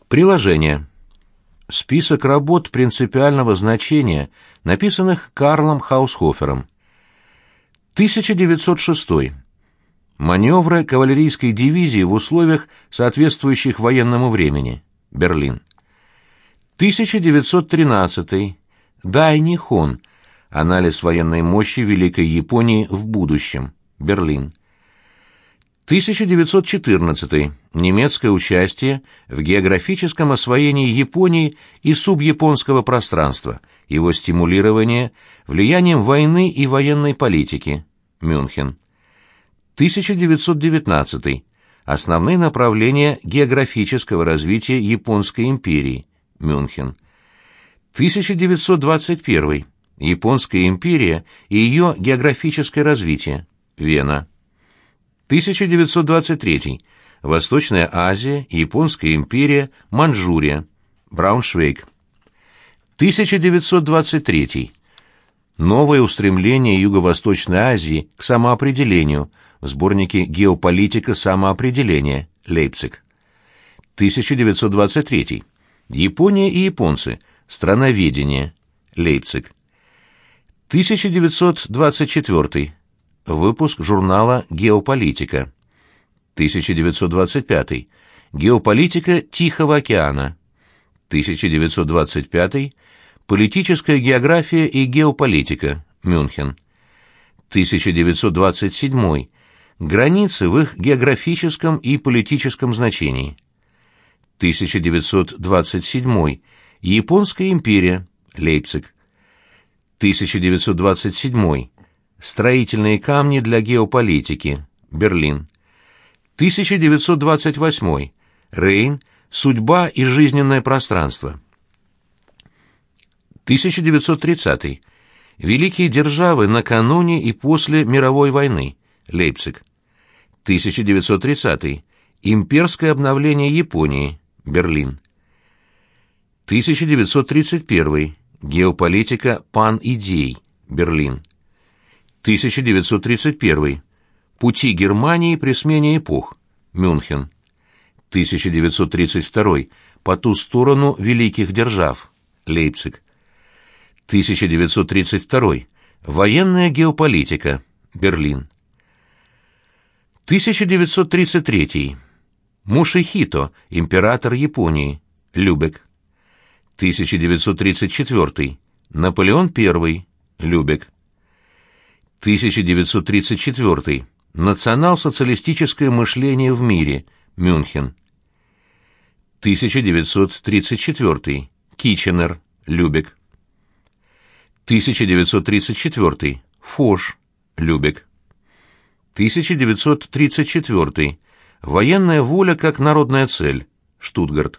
Приложение. Список работ принципиального значения, написанных Карлом Хаусхофером. 1906. Маневры кавалерийской дивизии в условиях, соответствующих военному времени. Берлин. 1913. Дай Нихон. Анализ военной мощи Великой Японии в будущем. Берлин. 1914. Немецкое участие в географическом освоении Японии и субяпонского пространства, его стимулирование влиянием войны и военной политики. Мюнхен. 1919. Основные направления географического развития Японской империи. Мюнхен. 1921. Японская империя и ее географическое развитие. Вена. 1923. Восточная Азия, Японская империя, Манчжурия. Брауншвейг. 1923. Новое устремление Юго-Восточной Азии к самоопределению в сборнике «Геополитика самоопределения». Лейпциг. 1923. Япония и японцы. Страноведение. Лейпциг. 1924. Выпуск журнала «Геополитика». 1925. Геополитика Тихого океана. 1925. Политическая география и геополитика. Мюнхен. 1927. Границы в их географическом и политическом значении. 1927. Японская империя. Лейпциг. 1927. Строительные камни для геополитики. Берлин. 1928. Рейн. Судьба и жизненное пространство. 1930. Великие державы накануне и после мировой войны. Лейпциг. 1930. Имперское обновление Японии. Берлин. 1931. Геополитика пан-идей. Берлин. 1931. Пути Германии при смене эпох. Мюнхен. 1932. По ту сторону великих держав. Лейпциг. 1932. Военная геополитика. Берлин. 1933. Мушихито, император Японии. Любек. 1934. Наполеон I. Любек. 1934. Национал-социалистическое мышление в мире. Мюнхен. 1934. Китченер. Любек. 1934. Фош. Любек. 1934. Военная воля как народная цель. Штутгарт.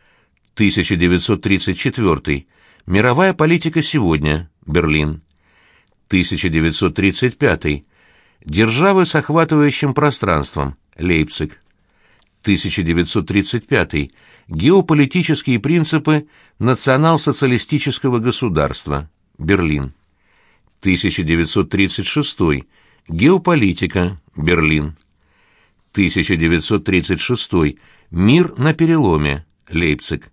1934. Мировая политика сегодня. Берлин. 1935. Державы с охватывающим пространством. Лейпциг. 1935. Геополитические принципы национал-социалистического государства. Берлин. 1936. Геополитика. Берлин. 1936. Мир на переломе. Лейпциг.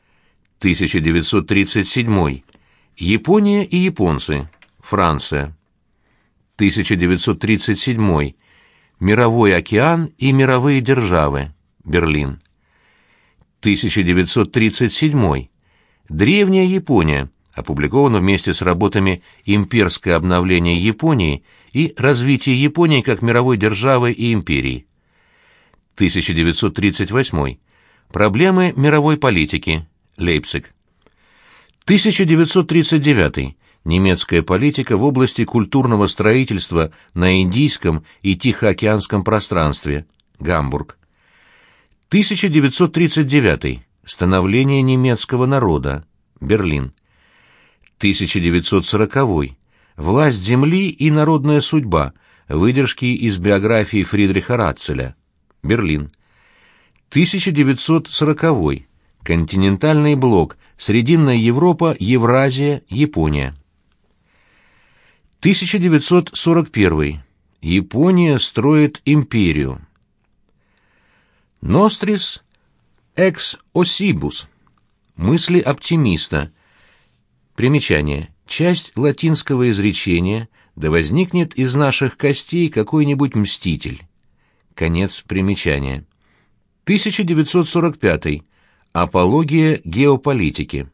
1937. Япония и японцы. Франция. 1937. Мировой океан и мировые державы. Берлин. 1937. Древняя Япония. Опубликовано вместе с работами «Имперское обновление Японии» и «Развитие Японии как мировой державы и империи». 1938. Проблемы мировой политики. Лейпциг. 1939. Немецкая политика в области культурного строительства на Индийском и Тихоокеанском пространстве. Гамбург. 1939. Становление немецкого народа. Берлин. 1940. Власть земли и народная судьба. Выдержки из биографии Фридриха Ратцеля. Берлин. 1940. Континентальный блок. Срединная Европа, Евразия, Япония. 1941. Япония строит империю. Нострис Экс осибус. Мысли оптимиста. Примечание. Часть латинского изречения «Да возникнет из наших костей какой-нибудь мститель». Конец примечания. 1945. Апология геополитики.